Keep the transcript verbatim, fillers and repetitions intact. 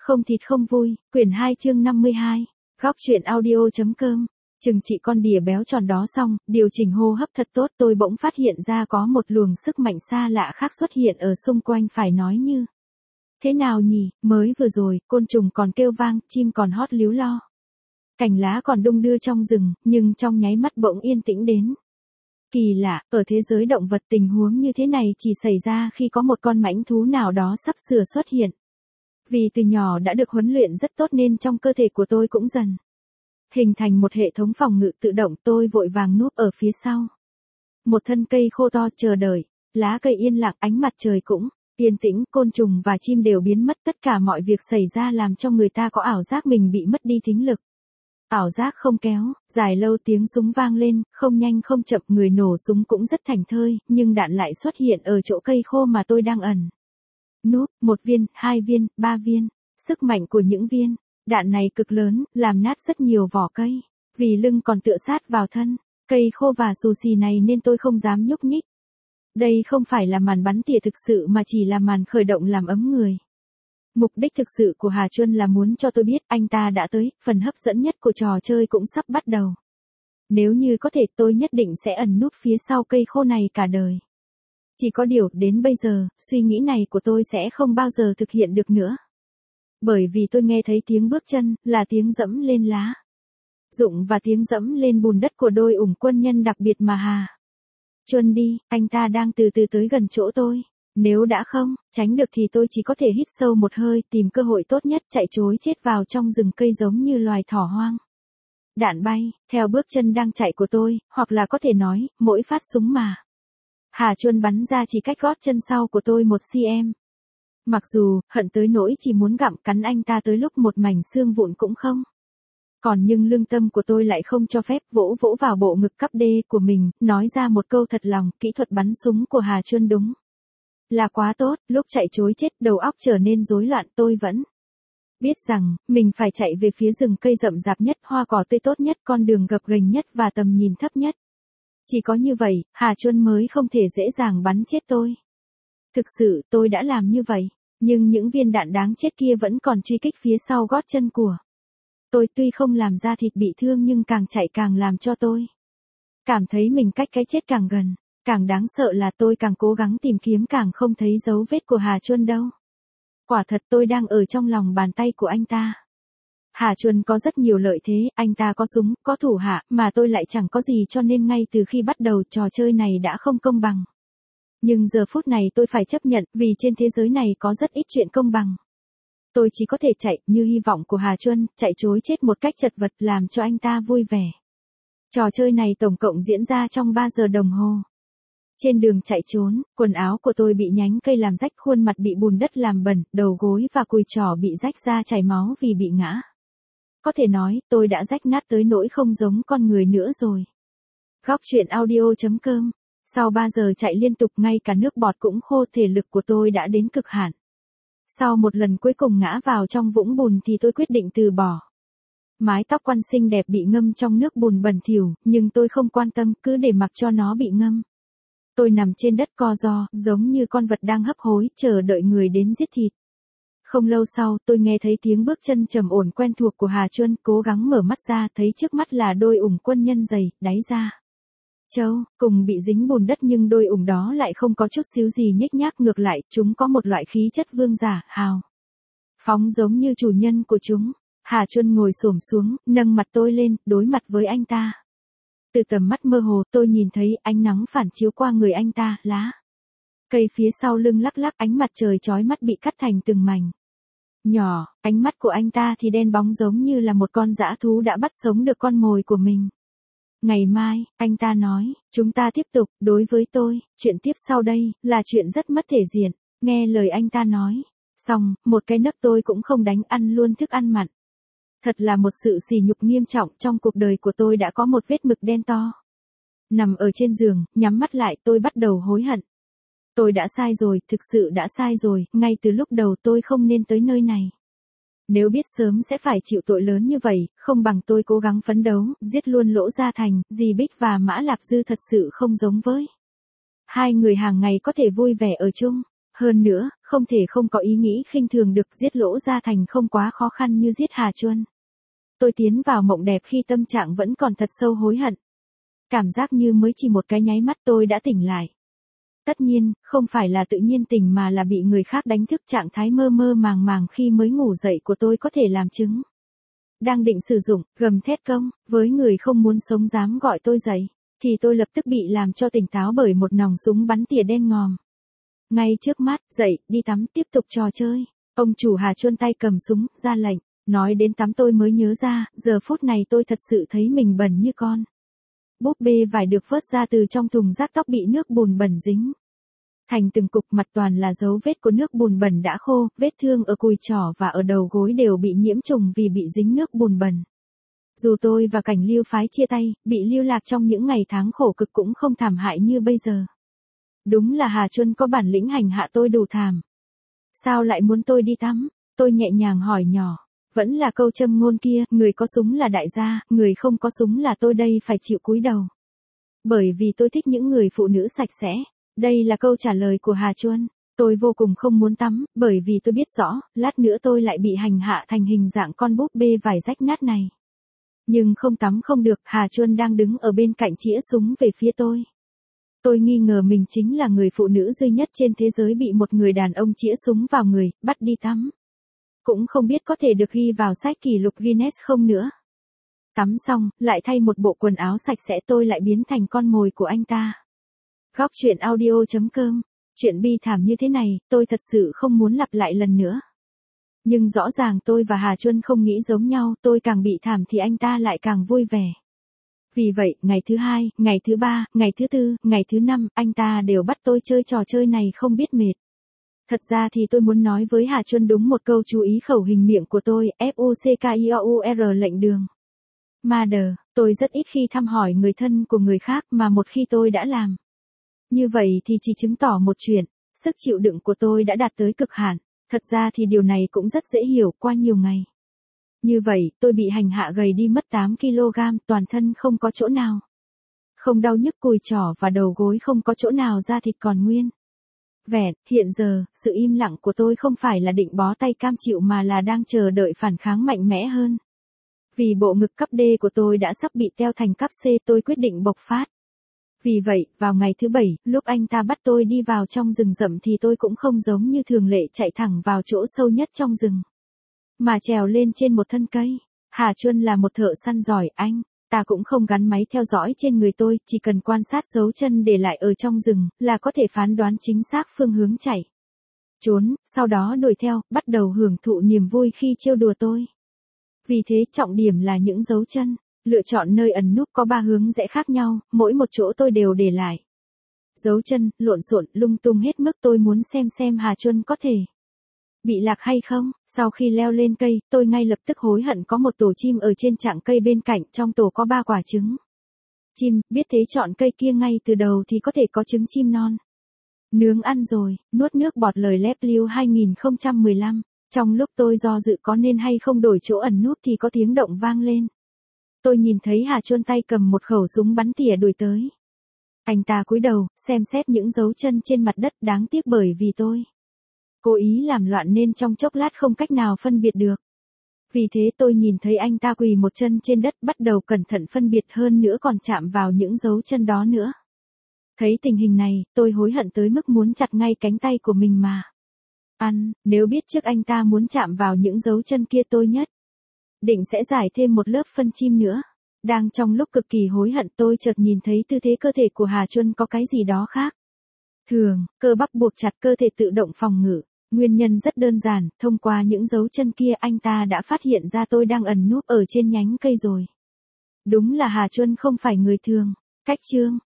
Không thịt không vui, quyển hai chương năm mươi hai, góc truyện audio.com. Chừng trị con đỉa béo tròn đó xong, điều chỉnh hô hấp thật tốt, tôi bỗng phát hiện ra có một luồng sức mạnh xa lạ khác xuất hiện ở xung quanh, phải nói như thế nào nhỉ, mới vừa rồi, côn trùng còn kêu vang, chim còn hót líu lo. Cành lá còn đung đưa trong rừng, nhưng trong nháy mắt bỗng yên tĩnh đến. Kỳ lạ, ở thế giới động vật tình huống như thế này chỉ xảy ra khi có một con mãnh thú nào đó sắp sửa xuất hiện. Vì từ nhỏ đã được huấn luyện rất tốt nên trong cơ thể của tôi cũng dần hình thành một hệ thống phòng ngự tự động, tôi vội vàng núp ở phía sau một thân cây khô to chờ đợi. Lá cây yên lặng, ánh mặt trời cũng yên tĩnh, côn trùng và chim đều biến mất, tất cả mọi việc xảy ra làm cho người ta có ảo giác mình bị mất đi thính lực. Ảo giác không kéo dài lâu, tiếng súng vang lên, không nhanh không chậm, người nổ súng cũng rất thành thơi, nhưng đạn lại xuất hiện ở chỗ cây khô mà tôi đang ẩn núp, một viên, hai viên, ba viên. Sức mạnh của những viên đạn này cực lớn, làm nát rất nhiều vỏ cây. Vì lưng còn tựa sát vào thân cây khô và xù xì này nên tôi không dám nhúc nhích. Đây không phải là màn bắn tỉa thực sự mà chỉ là màn khởi động làm ấm người. Mục đích thực sự của Hà Chuân là muốn cho tôi biết anh ta đã tới, phần hấp dẫn nhất của trò chơi cũng sắp bắt đầu. Nếu như có thể tôi nhất định sẽ ẩn núp phía sau cây khô này cả đời. Chỉ có điều, đến bây giờ, suy nghĩ này của tôi sẽ không bao giờ thực hiện được nữa. Bởi vì tôi nghe thấy tiếng bước chân, là tiếng dẫm lên lá rụng và tiếng dẫm lên bùn đất của đôi ủng quân nhân đặc biệt mà Hà Chuân đi, anh ta đang từ từ tới gần chỗ tôi. Nếu đã không tránh được thì tôi chỉ có thể hít sâu một hơi, tìm cơ hội tốt nhất chạy trối chết vào trong rừng cây giống như loài thỏ hoang. Đạn bay, theo bước chân đang chạy của tôi, hoặc là có thể nói, mỗi phát súng mà Hà Chuân bắn ra chỉ cách gót chân sau của tôi một xăng-ti-mét. Mặc dù, hận tới nỗi chỉ muốn gặm cắn anh ta tới lúc một mảnh xương vụn cũng không còn, nhưng lương tâm của tôi lại không cho phép, vỗ vỗ vào bộ ngực cắp đê của mình, nói ra một câu thật lòng, kỹ thuật bắn súng của Hà Chuân đúng là quá tốt. Lúc chạy trối chết, đầu óc trở nên rối loạn, tôi vẫn biết rằng, mình phải chạy về phía rừng cây rậm rạp nhất, hoa cỏ tươi tốt nhất, con đường gập ghềnh nhất và tầm nhìn thấp nhất. Chỉ có như vậy, Hà Chuân mới không thể dễ dàng bắn chết tôi. Thực sự, tôi đã làm như vậy, nhưng những viên đạn đáng chết kia vẫn còn truy kích phía sau gót chân của tôi. Tuy không làm da thịt bị thương nhưng càng chạy càng làm cho tôi cảm thấy mình cách cái chết càng gần. Càng đáng sợ là tôi càng cố gắng tìm kiếm càng không thấy dấu vết của Hà Chuân đâu. Quả thật tôi đang ở trong lòng bàn tay của anh ta. Hà Chuân có rất nhiều lợi thế, anh ta có súng, có thủ hạ, mà tôi lại chẳng có gì, cho nên ngay từ khi bắt đầu trò chơi này đã không công bằng. Nhưng giờ phút này tôi phải chấp nhận, vì trên thế giới này có rất ít chuyện công bằng. Tôi chỉ có thể chạy, như hy vọng của Hà Chuân, chạy trối chết một cách chật vật làm cho anh ta vui vẻ. Trò chơi này tổng cộng diễn ra trong ba giờ đồng hồ. Trên đường chạy trốn, quần áo của tôi bị nhánh cây làm rách, khuôn mặt bị bùn đất làm bẩn, đầu gối và cùi chỏ bị rách ra chảy máu vì bị ngã. Có thể nói, tôi đã rách nát tới nỗi không giống con người nữa rồi. Góc truyện audio.com. Sau ba giờ chạy liên tục, ngay cả nước bọt cũng khô, thể lực của tôi đã đến cực hạn. Sau một lần cuối cùng ngã vào trong vũng bùn thì tôi quyết định từ bỏ. Mái tóc quăn xinh đẹp bị ngâm trong nước bùn bẩn thỉu, nhưng tôi không quan tâm, cứ để mặc cho nó bị ngâm. Tôi nằm trên đất co ro, giống như con vật đang hấp hối, chờ đợi người đến giết thịt. Không lâu sau, tôi nghe thấy tiếng bước chân trầm ổn quen thuộc của Hà Chuân, cố gắng mở mắt ra, thấy trước mắt là đôi ủng quân nhân dày, đáy da trâu, cùng bị dính bùn đất, nhưng đôi ủng đó lại không có chút xíu gì nhếch nhác, ngược lại, chúng có một loại khí chất vương giả, hào phóng giống như chủ nhân của chúng. Hà Chuân ngồi xổm xuống, nâng mặt tôi lên, đối mặt với anh ta. Từ tầm mắt mơ hồ, tôi nhìn thấy ánh nắng phản chiếu qua người anh ta, lá cây phía sau lưng lắc lắc, ánh mặt trời chói mắt bị cắt thành từng mảnh nhỏ, ánh mắt của anh ta thì đen bóng giống như là một con dã thú đã bắt sống được con mồi của mình. Ngày mai, anh ta nói, chúng ta tiếp tục. Đối với tôi, chuyện tiếp sau đây là chuyện rất mất thể diện. Nghe lời anh ta nói xong, một cái nấc tôi cũng không đánh, ăn luôn thức ăn mặn. Thật là một sự sỉ nhục nghiêm trọng. Trong cuộc đời của tôi đã có một vết mực đen to. Nằm ở trên giường, nhắm mắt lại, tôi bắt đầu hối hận. Tôi đã sai rồi, thực sự đã sai rồi, ngay từ lúc đầu tôi không nên tới nơi này. Nếu biết sớm sẽ phải chịu tội lớn như vậy, không bằng tôi cố gắng phấn đấu, giết luôn Lỗ Gia Thành. Dì Bích và Mã Lạp Dư thật sự không giống với hai người hàng ngày có thể vui vẻ ở chung. Hơn nữa, không thể không có ý nghĩ khinh thường được, giết Lỗ Gia Thành không quá khó khăn như giết Hà Chuân. Tôi tiến vào mộng đẹp khi tâm trạng vẫn còn thật sâu hối hận. Cảm giác như mới chỉ một cái nháy mắt tôi đã tỉnh lại. Tất nhiên, không phải là tự nhiên tỉnh mà là bị người khác đánh thức, trạng thái mơ mơ màng màng khi mới ngủ dậy của tôi có thể làm chứng. Đang định sử dụng, gầm thét công, với người không muốn sống dám gọi tôi dậy, thì tôi lập tức bị làm cho tỉnh táo bởi một nòng súng bắn tỉa đen ngòm. Ngay trước mắt, dậy, đi tắm, tiếp tục trò chơi. Ông chủ Hà Chuân tay cầm súng, ra lệnh. Nói đến tắm tôi mới nhớ ra, giờ phút này tôi thật sự thấy mình bẩn như con. Búp bê vải được vớt ra từ trong thùng rác tóc bị nước bùn bẩn dính thành từng cục, mặt toàn là dấu vết của nước bùn bẩn đã khô, vết thương ở cùi chỏ và ở đầu gối đều bị nhiễm trùng vì bị dính nước bùn bẩn. Dù tôi và Cảnh Lưu phái chia tay, bị lưu lạc trong những ngày tháng khổ cực cũng không thảm hại như bây giờ. Đúng là Hà Chuân có bản lĩnh hành hạ tôi đủ thảm. Sao lại muốn tôi đi tắm? Tôi nhẹ nhàng hỏi nhỏ. Vẫn là câu châm ngôn kia, người có súng là đại gia, người không có súng là tôi đây phải chịu cúi đầu. Bởi vì tôi thích những người phụ nữ sạch sẽ. Đây là câu trả lời của Hà Chuân. Tôi vô cùng không muốn tắm, bởi vì tôi biết rõ, lát nữa tôi lại bị hành hạ thành hình dạng con búp bê vải rách nát này. Nhưng không tắm không được, Hà Chuân đang đứng ở bên cạnh chĩa súng về phía tôi. Tôi nghi ngờ mình chính là người phụ nữ duy nhất trên thế giới bị một người đàn ông chĩa súng vào người, bắt đi tắm. Cũng không biết có thể được ghi vào sách kỷ lục Guinness không nữa. Tắm xong, lại thay một bộ quần áo sạch sẽ, tôi lại biến thành con mồi của anh ta. Góc truyện audio chấm com. Chuyện bi thảm như thế này, tôi thật sự không muốn lặp lại lần nữa. Nhưng rõ ràng tôi và Hà Chuân không nghĩ giống nhau, tôi càng bị thảm thì anh ta lại càng vui vẻ. Vì vậy, ngày thứ hai, ngày thứ ba, ngày thứ tư, ngày thứ năm, anh ta đều bắt tôi chơi trò chơi này không biết mệt. Thật ra thì tôi muốn nói với Hà Chuân đúng một câu chú ý khẩu hình miệng của tôi, F U C K I O U R lệnh đường. Mother, tôi rất ít khi thăm hỏi người thân của người khác mà một khi tôi đã làm. Như vậy thì chỉ chứng tỏ một chuyện, sức chịu đựng của tôi đã đạt tới cực hạn. Thật ra thì điều này cũng rất dễ hiểu qua nhiều ngày. Như vậy, tôi bị hành hạ gầy đi mất tám ki lô gam, toàn thân không có chỗ nào. Không đau nhức cùi chỏ và đầu gối, không có chỗ nào da thịt còn nguyên. Vẹn, hiện giờ, sự im lặng của tôi không phải là định bó tay cam chịu mà là đang chờ đợi phản kháng mạnh mẽ hơn. Vì bộ ngực cấp D của tôi đã sắp bị teo thành cấp C, tôi quyết định bộc phát. Vì vậy, vào ngày thứ bảy, lúc anh ta bắt tôi đi vào trong rừng rậm thì tôi cũng không giống như thường lệ chạy thẳng vào chỗ sâu nhất trong rừng, mà trèo lên trên một thân cây. Hà Chuân là một thợ săn giỏi, anh ta cũng không gắn máy theo dõi trên người tôi, chỉ cần quan sát dấu chân để lại ở trong rừng, là có thể phán đoán chính xác phương hướng chạy, trốn, sau đó đuổi theo, bắt đầu hưởng thụ niềm vui khi trêu đùa tôi. Vì thế trọng điểm là những dấu chân. Lựa chọn nơi ẩn núp có ba hướng rẽ khác nhau, mỗi một chỗ tôi đều để lại dấu chân, lộn xộn, lung tung hết mức. Tôi muốn xem xem Hà Chuân có thể bị lạc hay không. Sau khi leo lên cây, tôi ngay lập tức hối hận có một tổ chim ở trên chặng cây bên cạnh, trong tổ có ba quả trứng chim, biết thế chọn cây kia ngay từ đầu thì có thể có trứng chim non nướng ăn rồi. Nuốt nước bọt lời lép lưu hai không một lăm. Trong lúc tôi do dự có nên hay không đổi chỗ ẩn núp thì có tiếng động vang lên. Tôi nhìn thấy Hà Chuân tay cầm một khẩu súng bắn tỉa đuổi tới. Anh ta cúi đầu, xem xét những dấu chân trên mặt đất, đáng tiếc bởi vì tôi cố ý làm loạn nên trong chốc lát không cách nào phân biệt được. Vì thế tôi nhìn thấy anh ta quỳ một chân trên đất, bắt đầu cẩn thận phân biệt, hơn nữa còn chạm vào những dấu chân đó nữa. Thấy tình hình này, tôi hối hận tới mức muốn chặt ngay cánh tay của mình mà. Ăn, nếu biết trước anh ta muốn chạm vào những dấu chân kia tôi nhất định sẽ giải thêm một lớp phân chim nữa. Đang trong lúc cực kỳ hối hận, tôi chợt nhìn thấy tư thế cơ thể của Hà Chuân có cái gì đó khác thường, cơ bắp buộc chặt, cơ thể tự động phòng ngự. Nguyên nhân rất đơn giản, thông qua những dấu chân kia anh ta đã phát hiện ra tôi đang ẩn núp ở trên nhánh cây rồi. Đúng là Hà Chuân không phải người thường. Cách chương